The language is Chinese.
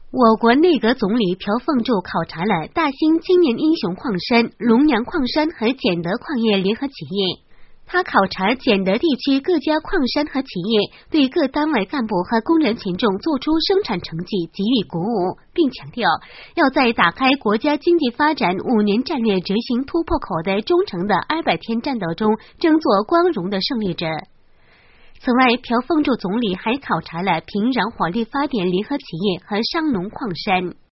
我国内阁总理朴凤柱考察了大兴青年英雄矿山、龙阳矿山和建德矿业联合企业。他考察建德地区各家矿山和企业，对各单位干部和工人群众做出生产成绩给予鼓舞，并强调要在打开国家经济发展5年战略执行突破口的忠诚的200天战斗中争做光荣的胜利者。此外，朴凤柱总理还考察了平壤火力发电联合企业和商农矿山。